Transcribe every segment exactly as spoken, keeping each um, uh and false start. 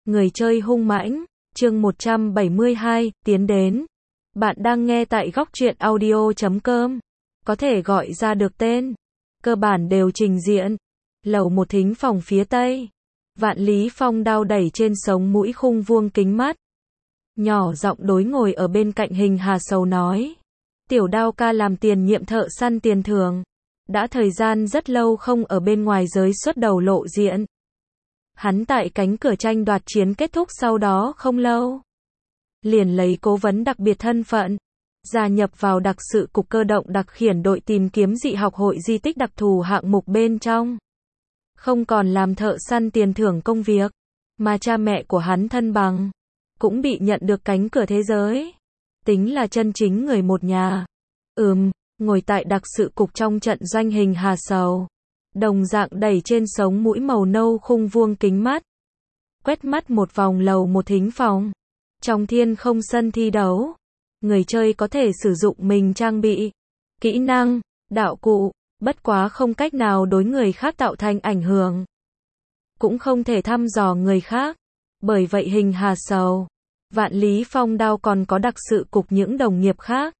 Người chơi hung mãnh, chương một trăm bảy mươi hai, tiến đến. Bạn đang nghe tại góc truyện audio chấm com. Có thể gọi ra được tên. Cơ bản đều trình diện. Lầu một thính phòng phía tây. Vạn Lý Phong đao đẩy trên sống mũi khung vuông kính mắt. Nhỏ giọng đối ngồi ở bên cạnh Hình Hà Sầu nói. Tiểu đao ca làm tiền nhiệm thợ săn tiền thưởng. Đã thời gian rất lâu không ở bên ngoài giới xuất đầu lộ diện. Hắn tại cánh cửa tranh đoạt chiến kết thúc sau đó không lâu. Liền lấy cố vấn đặc biệt thân phận. Gia nhập vào đặc sự cục cơ động đặc khiển đội tìm kiếm dị học hội di tích đặc thù hạng mục bên trong. Không còn làm thợ săn tiền thưởng công việc. Mà cha mẹ của hắn thân bằng. Cũng bị nhận được cánh cửa thế giới. Tính là chân chính người một nhà. Ừm, ngồi tại đặc sự cục trong trận doanh Hình Hà Sầu. Đồng dạng đẩy trên sống mũi màu nâu khung vuông kính mắt. Quét mắt một vòng lầu một thính phòng. Trong thiên không sân thi đấu. Người chơi có thể sử dụng mình trang bị. Kỹ năng, đạo cụ, bất quá không cách nào đối người khác tạo thành ảnh hưởng. Cũng không thể thăm dò người khác. Bởi vậy Hình Hà Sầu, Vạn Lý Phong đao còn có đặc sự cục những đồng nghiệp khác.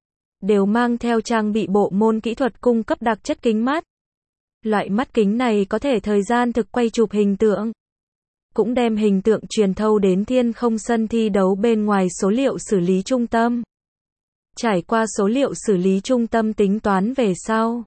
Đều mang theo trang bị bộ môn kỹ thuật cung cấp đặc chất kính mắt. Loại mắt kính này có thể thời gian thực quay chụp hình tượng. Cũng đem hình tượng truyền thâu đến thiên không sân thi đấu bên ngoài số liệu xử lý trung tâm. Trải qua số liệu xử lý trung tâm tính toán về sau.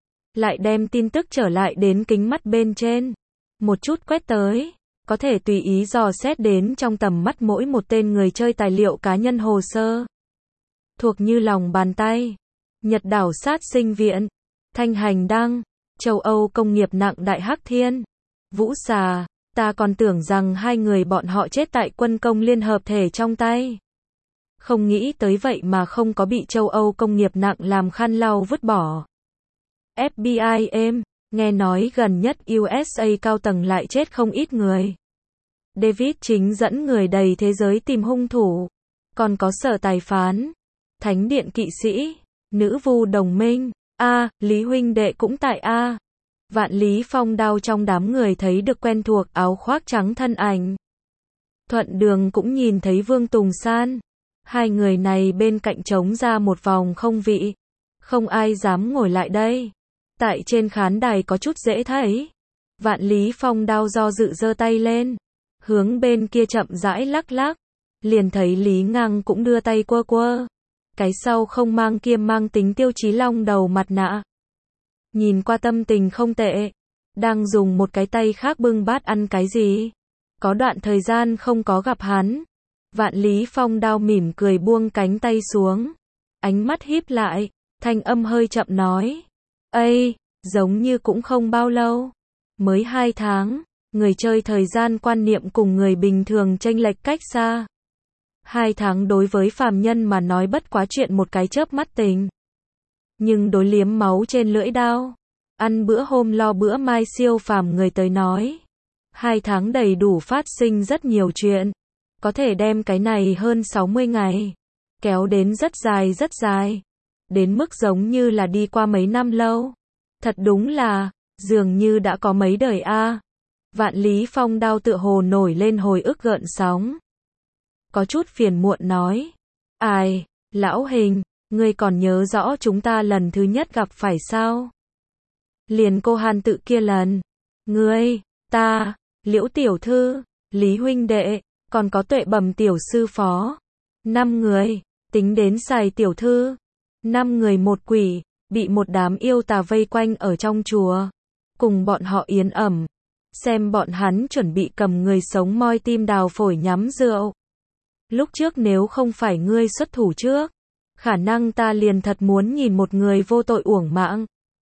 Lại đem tin tức trở lại đến kính mắt bên trên. Một chút quét tới. Có thể tùy ý dò xét đến trong tầm mắt mỗi một tên người chơi tài liệu cá nhân hồ sơ. Thuộc như lòng bàn tay. Nhật đảo sát sinh viện. Thanh hành đăng. Châu Âu công nghiệp nặng đại hắc thiên. Vũ xà. Ta còn tưởng rằng hai người bọn họ chết tại quân công liên hợp thể trong tay. Không nghĩ tới vậy mà không có bị châu Âu công nghiệp nặng làm khăn lau vứt bỏ. ép bê i êm, nghe nói gần nhất u ét a cao tầng lại chết không ít người. David chính dẫn người đầy thế giới tìm hung thủ. Còn có sở tài phán, thánh điện kỵ sĩ, nữ vu đồng minh, a, Lý huynh đệ cũng tại a. Vạn Lý Phong đao trong đám người thấy được quen thuộc áo khoác trắng thân ảnh. Thuận đường cũng nhìn thấy Vương Tùng San. Hai người này bên cạnh trống ra một vòng không vị. Không ai dám ngồi lại đây. Tại trên khán đài có chút dễ thấy. Vạn Lý Phong đao do dự giơ tay lên. Hướng bên kia chậm rãi lắc lắc. Liền thấy Lý Ngang cũng đưa tay quơ quơ. Cái sau không mang kiêm mang tính tiêu chí long đầu mặt nạ. Nhìn qua tâm tình không tệ. Đang dùng một cái tay khác bưng bát ăn cái gì. Có đoạn thời gian không có gặp hắn. Vạn Lý Phong đao mỉm cười buông cánh tay xuống. Ánh mắt híp lại. Thanh âm hơi chậm nói. Ây, giống như cũng không bao lâu. Mới hai tháng. Người chơi thời gian quan niệm cùng người bình thường chênh lệch cách xa. Hai tháng đối với phàm nhân mà nói bất quá chuyện một cái chớp mắt tình. Nhưng đối liếm máu trên lưỡi đao. Ăn bữa hôm lo bữa mai siêu phàm người tới nói. Hai tháng đầy đủ phát sinh rất nhiều chuyện. Có thể đem cái này hơn sáu mươi ngày. Kéo đến rất dài rất dài. Đến mức giống như là đi qua mấy năm lâu. Thật đúng là, dường như đã có mấy đời a. Vạn Lý Phong đao tựa hồ nổi lên hồi ức gợn sóng. Có chút phiền muộn nói. Ai, lão Hình, ngươi còn nhớ rõ chúng ta lần thứ nhất gặp phải sao? Liền cô Hàn tự kia lần. Ngươi, ta, Liễu tiểu thư, Lý huynh đệ, còn có Tuệ Bẩm tiểu sư phó. Năm người, tính đến Sài tiểu thư. Năm người một quỷ, bị một đám yêu tà vây quanh ở trong chùa. Cùng bọn họ yến ẩm. Xem bọn hắn chuẩn bị cầm người sống moi tim đào phổi nhắm rượu. Lúc trước nếu không phải ngươi xuất thủ trước, khả năng ta liền thật muốn nhìn một người vô tội uổng mạng.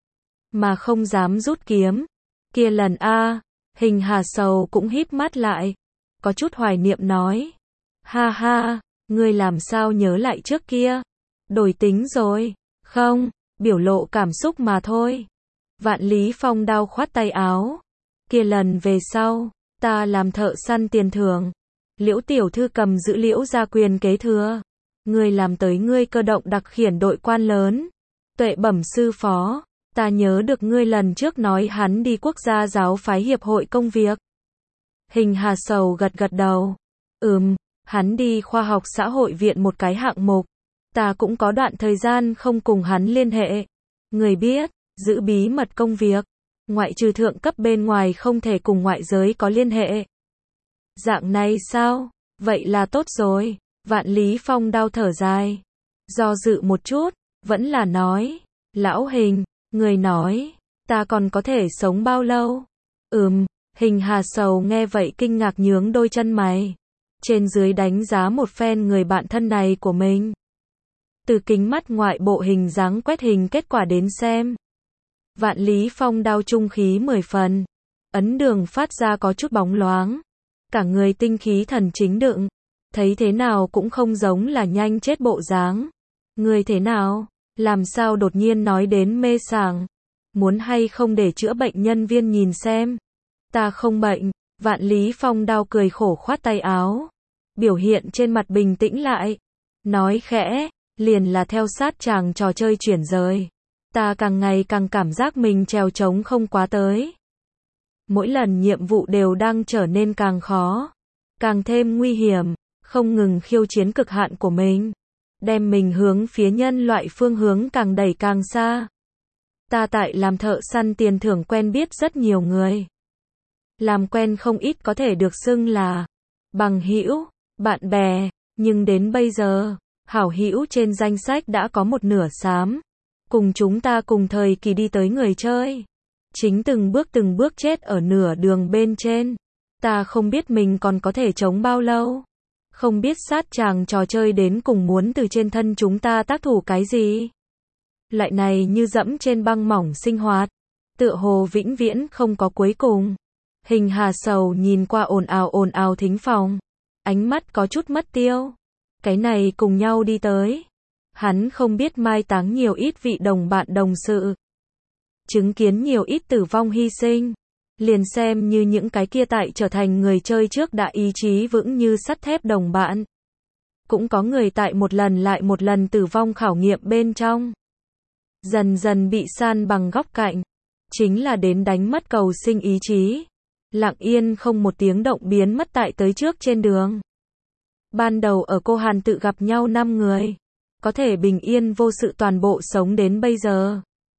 Mà không dám rút kiếm. Kia lần a, Hình Hà Sầu cũng híp mắt lại. Có chút hoài niệm nói. Ha ha, ngươi làm sao nhớ lại trước kia? Đổi tính rồi. Không, biểu lộ cảm xúc mà thôi. Vạn Lý Phong đao khoát tay áo. Kia lần về sau, ta làm thợ săn tiền thưởng. Liễu tiểu thư cầm giữ Liễu gia quyền kế thừa. Ngươi làm tới ngươi cơ động đặc khiển đội quan lớn. Tuệ Bẩm sư phó. Ta nhớ được ngươi lần trước nói hắn đi quốc gia giáo phái hiệp hội công việc. Hình Hà Sầu gật gật đầu. Ừm, hắn đi khoa học xã hội viện một cái hạng mục. Ta cũng có đoạn thời gian không cùng hắn liên hệ. Người biết, giữ bí mật công việc. Ngoại trừ thượng cấp bên ngoài không thể cùng ngoại giới có liên hệ. Dạng này sao? Vậy là tốt rồi. Vạn Lý Phong đau thở dài. Do dự một chút, vẫn là nói. Lão Hình, người nói, ta còn có thể sống bao lâu? Ừm, Hình Hà Sầu nghe vậy kinh ngạc nhướng đôi chân mày. Trên dưới đánh giá một phen người bạn thân này của mình. Từ kính mắt ngoại bộ hình dáng quét hình kết quả đến xem. Vạn Lý Phong đao trung khí mười phần. Ấn đường phát ra có chút bóng loáng. Cả người tinh khí thần chính đựng. Thấy thế nào cũng không giống là nhanh chết bộ dáng. Người thế nào? Làm sao đột nhiên nói đến mê sảng? Muốn hay không để chữa bệnh nhân viên nhìn xem? Ta không bệnh. Vạn Lý Phong đao cười khổ khoát tay áo. Biểu hiện trên mặt bình tĩnh lại. Nói khẽ, liền là theo sát chàng trò chơi chuyển rời. Ta càng ngày càng cảm giác mình trèo trống không quá tới. Mỗi lần nhiệm vụ đều đang trở nên càng khó. Càng thêm nguy hiểm. Không ngừng khiêu chiến cực hạn của mình. Đem mình hướng phía nhân loại phương hướng càng đẩy càng xa. Ta tại làm thợ săn tiền thưởng quen biết rất nhiều người. Làm quen không ít có thể được xưng là bằng hữu, bạn bè, nhưng đến bây giờ, hảo hữu trên danh sách đã có một nửa xám. Cùng chúng ta cùng thời kỳ đi tới người chơi. Chính từng bước từng bước chết ở nửa đường bên trên. Ta không biết mình còn có thể chống bao lâu. Không biết sát chàng trò chơi đến cùng muốn từ trên thân chúng ta tác thủ cái gì. Lại này như dẫm trên băng mỏng sinh hoạt. Tựa hồ vĩnh viễn không có cuối cùng. Hình Hà Sầu nhìn qua ồn ào ồn ào thính phòng. Ánh mắt có chút mất tiêu. Cái này cùng nhau đi tới. Hắn không biết mai táng nhiều ít vị đồng bạn đồng sự. Chứng kiến nhiều ít tử vong hy sinh. Liền xem như những cái kia tại trở thành người chơi trước đã ý chí vững như sắt thép đồng bạn. Cũng có người tại một lần lại một lần tử vong khảo nghiệm bên trong. Dần dần bị san bằng góc cạnh. Chính là đến đánh mất cầu sinh ý chí. Lặng yên không một tiếng động biến mất tại tới trước trên đường. Ban đầu ở Cô Hàn tự gặp nhau năm người. Có thể bình yên vô sự toàn bộ sống đến bây giờ.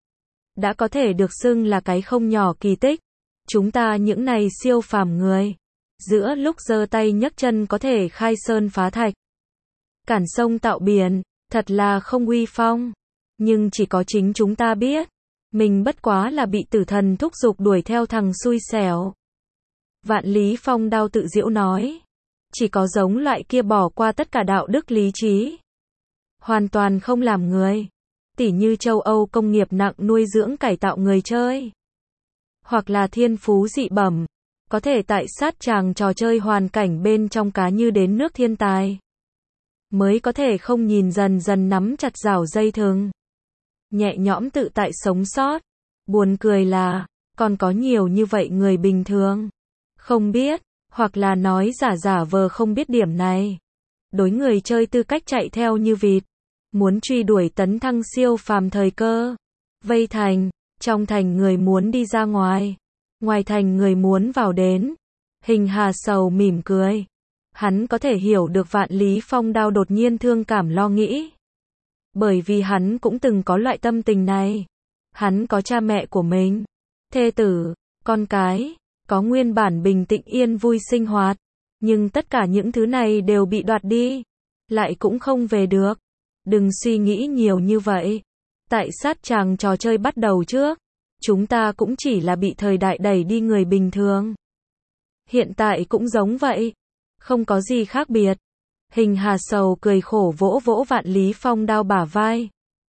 Đã có thể được xưng là cái không nhỏ kỳ tích. Chúng ta những này siêu phàm người. Giữa lúc giơ tay nhấc chân có thể khai sơn phá thạch. Cản sông tạo biển. Thật là không uy phong. Nhưng chỉ có chính chúng ta biết. Mình bất quá là bị tử thần thúc giục đuổi theo thằng xui xẻo. Vạn Lý Phong đao tự giễu nói. Chỉ có giống loại kia bỏ qua tất cả đạo đức lý trí. Hoàn toàn không làm người. Tỉ như châu Âu công nghiệp nặng nuôi dưỡng cải tạo người chơi. Hoặc là thiên phú dị bẩm. Có thể tại sát chàng trò chơi hoàn cảnh bên trong cá như đến nước thiên tài. Mới có thể không nhìn dần dần nắm chặt rào dây thừng. Nhẹ nhõm tự tại sống sót. Buồn cười là, còn có nhiều như vậy người bình thường. Không biết, hoặc là nói giả giả vờ không biết điểm này. Đối người chơi tư cách chạy theo như vịt. Muốn truy đuổi tấn thăng siêu phàm thời cơ. Vây thành, trong thành người muốn đi ra ngoài. Ngoài thành người muốn vào đến. Hình Hà Sầu mỉm cười. Hắn có thể hiểu được Vạn Lý Phong đao đột nhiên thương cảm lo nghĩ. Bởi vì hắn cũng từng có loại tâm tình này. Hắn có cha mẹ của mình. Thê tử, con cái. Có nguyên bản bình tĩnh yên vui sinh hoạt. Nhưng tất cả những thứ này đều bị đoạt đi. Lại cũng không về được. Đừng suy nghĩ nhiều như vậy. Tại sát chàng trò chơi bắt đầu trước. Chúng ta cũng chỉ là bị thời đại đẩy đi người bình thường. Hiện tại cũng giống vậy. Không có gì khác biệt. Hình Hà Sầu cười khổ vỗ vỗ Vạn Lý Phong đao bả vai.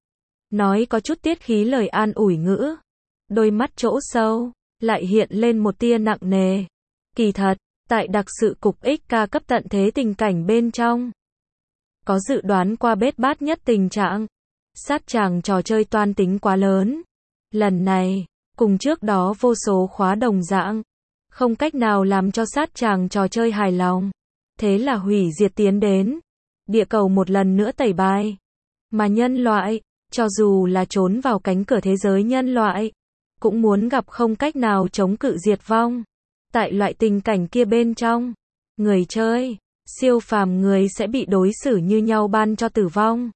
Nói có chút tiết khí lời an ủi ngữ. Đôi mắt chỗ sâu, lại hiện lên một tia nặng nề. Kỳ thật, tại đặc sự cục ích ca cấp tận thế tình cảnh bên trong. Có dự đoán qua bết bát nhất tình trạng. Sát chàng trò chơi toan tính quá lớn. Lần này, cùng trước đó vô số khóa đồng dạng. Không cách nào làm cho sát chàng trò chơi hài lòng. Thế là hủy diệt tiến đến. Địa cầu một lần nữa tẩy bài. Mà nhân loại, cho dù là trốn vào cánh cửa thế giới nhân loại, cũng muốn gặp không cách nào chống cự diệt vong. Tại loại tình cảnh kia bên trong, người chơi, siêu phàm người sẽ bị đối xử như nhau ban cho tử vong.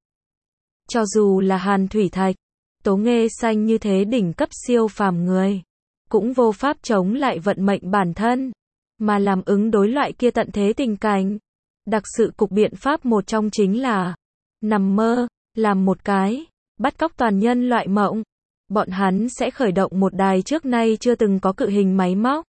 Cho dù là Hàn Thủy Thạch, Tố Nghê Xanh như thế đỉnh cấp siêu phàm người, cũng vô pháp chống lại vận mệnh bản thân, mà làm ứng đối loại kia tận thế tình cảnh. Đặc sự cục biện pháp một trong chính là nằm mơ, làm một cái bắt cóc toàn nhân loại mộng. Bọn hắn sẽ khởi động một đài trước nay chưa từng có cự hình máy móc.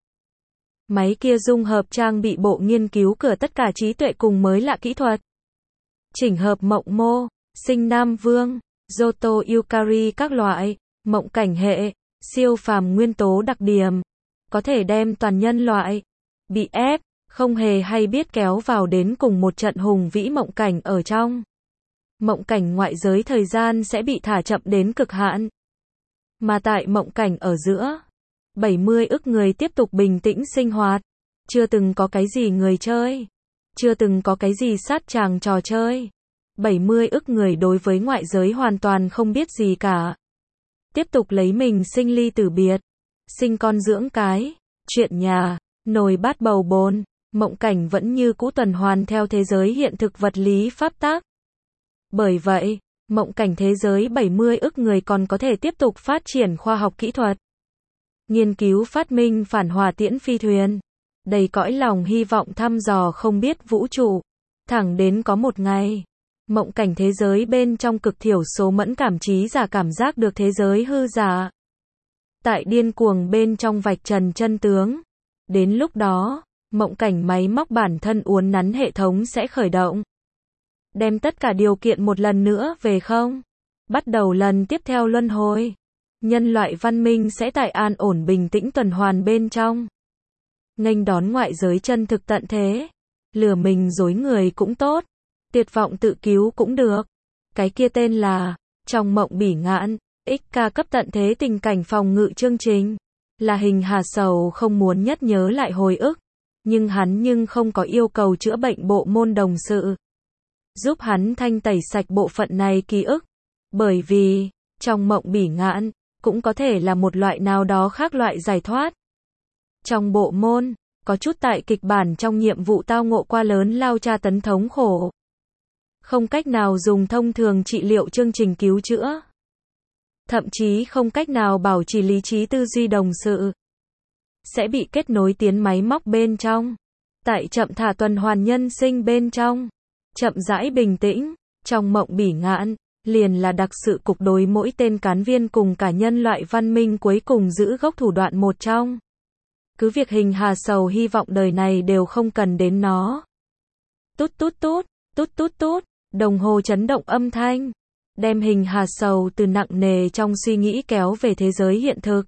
Máy kia dung hợp trang bị bộ nghiên cứu cửa tất cả trí tuệ cùng mới lạ kỹ thuật. Chỉnh hợp mộng mô, sinh Nam Vương, Johto Yukari các loại, mộng cảnh hệ, siêu phàm nguyên tố đặc điểm. Có thể đem toàn nhân loại, bị ép, không hề hay biết kéo vào đến cùng một trận hùng vĩ mộng cảnh ở trong. Mộng cảnh ngoại giới thời gian sẽ bị thả chậm đến cực hạn. Mà tại mộng cảnh ở giữa, bảy mươi ức người tiếp tục bình tĩnh sinh hoạt. Chưa từng có cái gì người chơi. Chưa từng có cái gì sát tràng trò chơi. bảy mươi ức người đối với ngoại giới hoàn toàn không biết gì cả. Tiếp tục lấy mình sinh ly tử biệt. Sinh con dưỡng cái. Chuyện nhà. Nồi bát bầu bồn. Mộng cảnh vẫn như cũ tuần hoàn theo thế giới hiện thực vật lý pháp tắc. Bởi vậy, mộng cảnh thế giới bảy mươi ức người còn có thể tiếp tục phát triển khoa học kỹ thuật. Nghiên cứu phát minh phản hỏa tiễn phi thuyền. Đầy cõi lòng hy vọng thăm dò không biết vũ trụ. Thẳng đến có một ngày, mộng cảnh thế giới bên trong cực thiểu số mẫn cảm trí giả cảm giác được thế giới hư giả. Tại điên cuồng bên trong vạch trần chân tướng. Đến lúc đó, mộng cảnh máy móc bản thân uốn nắn hệ thống sẽ khởi động. Đem tất cả điều kiện một lần nữa về không. Bắt đầu lần tiếp theo luân hồi. Nhân loại văn minh sẽ tại an ổn bình tĩnh tuần hoàn bên trong. Nghênh đón ngoại giới chân thực tận thế. Lừa mình dối người cũng tốt. Tuyệt vọng tự cứu cũng được. Cái kia tên là Trong mộng bỉ ngạn, ích ca cấp tận thế tình cảnh phòng ngự chương trình. Là Hình Hà Sầu không muốn nhất nhớ lại hồi ức. Nhưng hắn nhưng không có yêu cầu chữa bệnh bộ môn đồng sự. Giúp hắn thanh tẩy sạch bộ phận này ký ức. Bởi vì, trong mộng bỉ ngạn, cũng có thể là một loại nào đó khác loại giải thoát. Trong bộ môn, có chút tại kịch bản trong nhiệm vụ tao ngộ qua lớn lao tra tấn thống khổ. Không cách nào dùng thông thường trị liệu chương trình cứu chữa. Thậm chí không cách nào bảo trì lý trí tư duy đồng sự. Sẽ bị kết nối tiến máy móc bên trong. Tại chậm thả tuần hoàn nhân sinh bên trong. Chậm rãi bình tĩnh. Trong mộng bỉ ngạn, liền là đặc sự cục đối mỗi tên cán viên cùng cả nhân loại văn minh cuối cùng giữ gốc thủ đoạn một trong. Cứ việc Hình Hà Sầu hy vọng đời này đều không cần đến nó. Tút tút tút, tút tút tút, đồng hồ chấn động âm thanh. Đem Hình Hà Sầu từ nặng nề trong suy nghĩ kéo về thế giới hiện thực.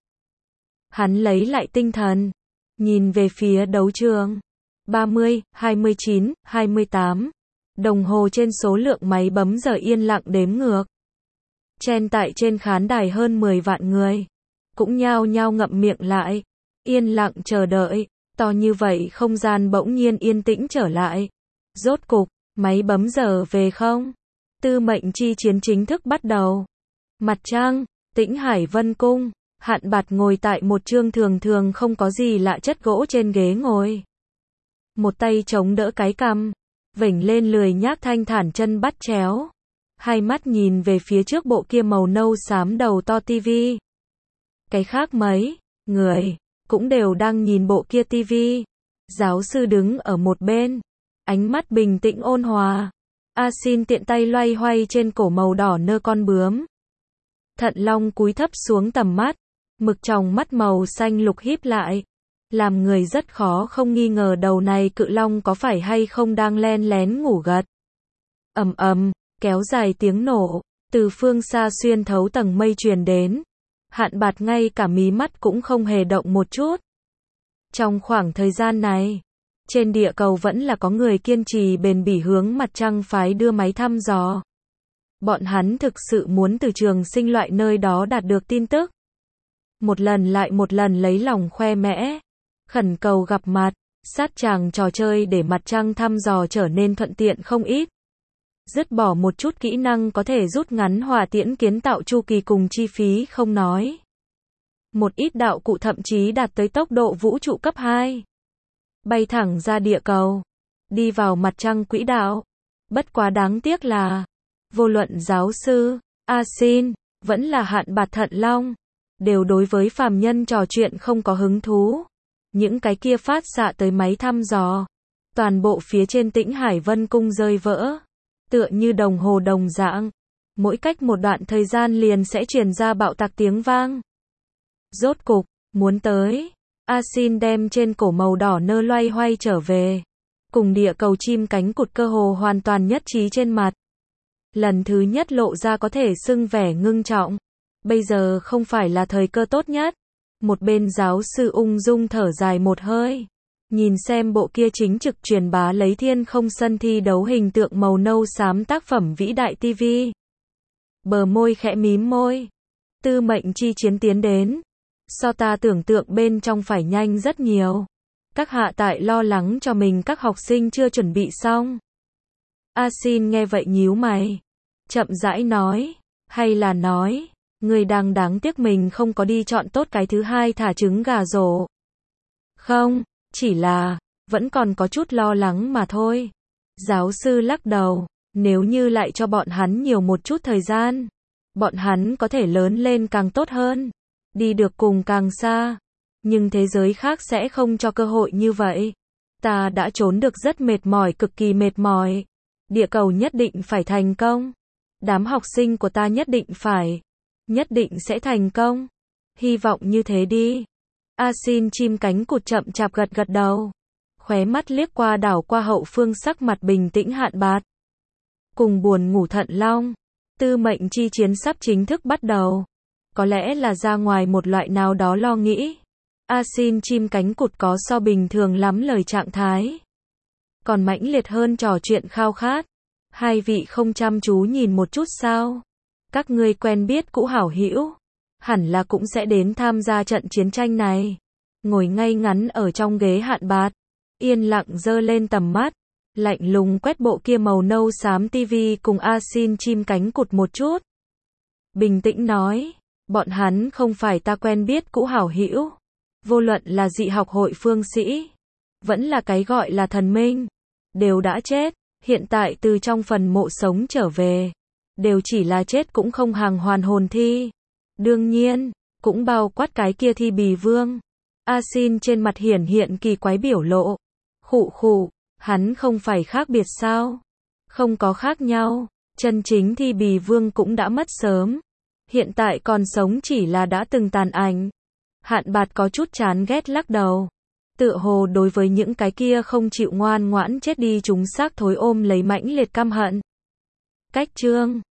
Hắn lấy lại tinh thần. Nhìn về phía đấu trường. ba mươi, hai mươi chín, hai mươi tám. Đồng hồ trên số lượng máy bấm giờ yên lặng đếm ngược. Chen tại trên khán đài hơn mười vạn người. Cũng nhao nhao ngậm miệng lại. Yên lặng chờ đợi. To như vậy không gian bỗng nhiên yên tĩnh trở lại. Rốt cục, máy bấm giờ về không? Tư mệnh chi chiến chính thức bắt đầu. Mặt trăng, Tĩnh Hải Vân Cung. Hạn Bạt ngồi tại một chương thường thường không có gì lạ chất gỗ trên ghế ngồi. Một tay chống đỡ cái cằm. Vểnh lên lười nhác thanh thản chân bắt chéo. Hai mắt nhìn về phía trước bộ kia màu nâu xám đầu to tivi. Cái khác mấy người cũng đều đang nhìn bộ kia tivi. Giáo sư đứng ở một bên. Ánh mắt bình tĩnh ôn hòa. A Xin tiện tay loay hoay trên cổ màu đỏ nơ con bướm. Thận Long cúi thấp xuống tầm mắt. Mực tròng mắt màu xanh lục híp lại. Làm người rất khó không nghi ngờ đầu này cự long có phải hay không đang len lén ngủ gật. Ầm ầm, kéo dài tiếng nổ, từ phương xa xuyên thấu tầng mây truyền đến. Hạn Bạt ngay cả mí mắt cũng không hề động một chút. Trong khoảng thời gian này, trên địa cầu vẫn là có người kiên trì bền bỉ hướng mặt trăng phái đưa máy thăm dò. Bọn hắn thực sự muốn từ trường sinh loại nơi đó đạt được tin tức. Một lần lại một lần lấy lòng khoe mẽ. Khẩn cầu gặp mặt, sát chàng trò chơi để mặt trăng thăm dò trở nên thuận tiện không ít. Dứt bỏ một chút kỹ năng có thể rút ngắn hỏa tiễn kiến tạo chu kỳ cùng chi phí không nói. Một ít đạo cụ thậm chí đạt tới tốc độ vũ trụ cấp hai. bay thẳng ra địa cầu, đi vào mặt trăng quỹ đạo. Bất quá đáng tiếc là, vô luận giáo sư, A Xin, vẫn là Hạn Bạt Thận Long, đều đối với phàm nhân trò chuyện không có hứng thú. Những cái kia phát xạ tới máy thăm dò, toàn bộ phía trên Tĩnh Hải Vân Cung rơi vỡ, tựa như đồng hồ đồng dạng. Mỗi cách một đoạn thời gian liền sẽ truyền ra bạo tạc tiếng vang. Rốt cục, muốn tới, A Xin đem trên cổ màu đỏ nơ loay hoay trở về. Cùng địa cầu chim cánh cụt cơ hồ hoàn toàn nhất trí trên mặt. Lần thứ nhất lộ ra có thể xưng vẻ ngưng trọng. Bây giờ không phải là thời cơ tốt nhất. Một bên giáo sư ung dung thở dài một hơi. Nhìn xem bộ kia chính trực truyền bá lấy thiên không sân thi đấu hình tượng màu nâu xám tác phẩm vĩ đại ti vi. Bờ môi khẽ mím môi. Tư mệnh chi chiến tiến đến. So ta tưởng tượng bên trong phải nhanh rất nhiều. Các hạ tại lo lắng cho mình các học sinh chưa chuẩn bị xong. A Xin nghe vậy nhíu mày. Chậm rãi nói. Hay là nói, người đang đáng tiếc mình không có đi chọn tốt cái thứ hai thả trứng gà rổ. Không, chỉ là, vẫn còn có chút lo lắng mà thôi. Giáo sư lắc đầu. Nếu như lại cho bọn hắn nhiều một chút thời gian, bọn hắn có thể lớn lên càng tốt hơn, đi được cùng càng xa. Nhưng thế giới khác sẽ không cho cơ hội như vậy. Ta đã trốn được rất mệt mỏi, cực kỳ mệt mỏi. Địa cầu nhất định phải thành công. Đám học sinh của ta nhất định phải, nhất định sẽ thành công. Hy vọng như thế đi. A Xin chim cánh cụt chậm chạp gật gật đầu. Khóe mắt liếc qua đảo qua hậu phương, sắc mặt bình tĩnh Hạn Bạt. Cùng buồn ngủ Thận Long. Tư mệnh chi chiến sắp chính thức bắt đầu. Có lẽ là ra ngoài một loại nào đó lo nghĩ. A Xin chim cánh cụt có so bình thường lắm lời trạng thái. Còn mãnh liệt hơn trò chuyện khao khát. Hai vị không chăm chú nhìn một chút sao? Các ngươi quen biết cũ hảo hữu, hẳn là cũng sẽ đến tham gia trận chiến tranh này. Ngồi ngay ngắn ở trong ghế Hạn Bạt, yên lặng giơ lên tầm mắt, lạnh lùng quét bộ kia màu nâu xám tivi cùng A Xin chim cánh cụt một chút. Bình tĩnh nói, bọn hắn không phải ta quen biết cũ hảo hữu. Vô luận là dị học hội phương sĩ, vẫn là cái gọi là thần minh, đều đã chết, hiện tại từ trong phần mộ sống trở về, đều chỉ là chết cũng không hàng hoàn hồn thi. Đương nhiên, cũng bao quát cái kia Thi Bì Vương. A Xin trên mặt hiển hiện kỳ quái biểu lộ. Khụ khụ, hắn không phải khác biệt sao? Không có khác nhau, chân chính Thi Bì Vương cũng đã mất sớm. Hiện tại còn sống chỉ là đã từng tàn ảnh. Hạn Bạt có chút chán ghét lắc đầu. Tựa hồ đối với những cái kia không chịu ngoan ngoãn chết đi chúng xác thối ôm lấy mãnh liệt căm hận. Cách chương